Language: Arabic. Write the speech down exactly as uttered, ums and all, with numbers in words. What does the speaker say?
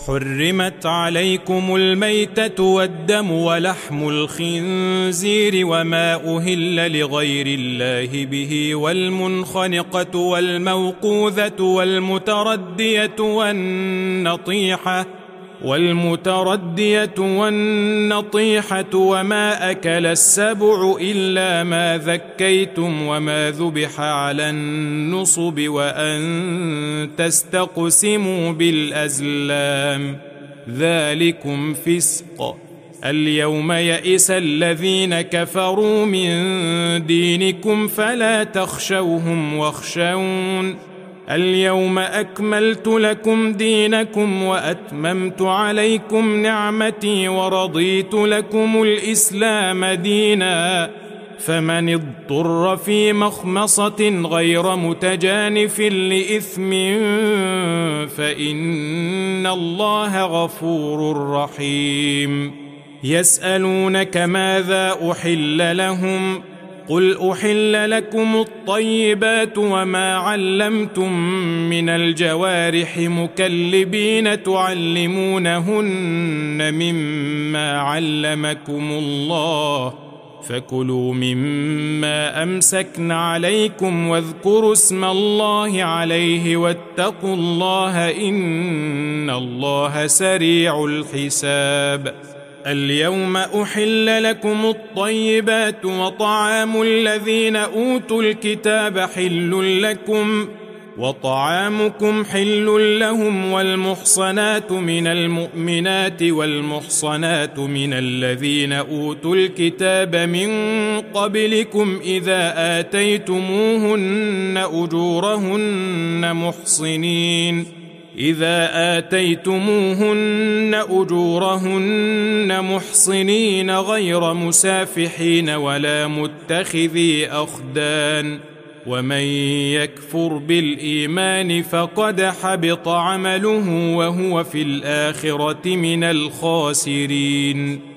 حرمت عليكم الميتة والدم ولحم الخنزير وما أهل لغير الله به والمنخنقة والموقوذة والمتردية والنطيحة والمتردية والنطيحة وما أكل السبع إلا ما ذكيتم وما ذبح على النصب وأن تستقسموا بالأزلام ذلكم فسق. اليوم يئس الذين كفروا من دينكم فلا تخشوهم واخشون اليوم أكملت لكم دينكم وأتممت عليكم نعمتي ورضيت لكم الإسلام دينا فمن اضطر في مخمصة غير متجانف لإثم فإن الله غفور رحيم. يسألونك ماذا أحل لهم قل أحل لكم الطيبات وما علمتم من الجوارح مكلبين تعلمونهن مما علمكم الله فكلوا مما أمسكن عليكم واذكروا اسم الله عليه واتقوا الله إن الله سريع الحساب. اليوم أحل لكم الطيبات وطعام الذين أوتوا الكتاب حل لكم وطعامكم حل لهم والمحصنات من المؤمنات والمحصنات من الذين أوتوا الكتاب من قبلكم إذا آتيتموهن أجورهن محصنين إذا آتيتموهن أجورهن محصنين غير مسافحين ولا متخذي أخدان ومن يكفر بالإيمان فقد حبط عمله وهو في الآخرة من الخاسرين.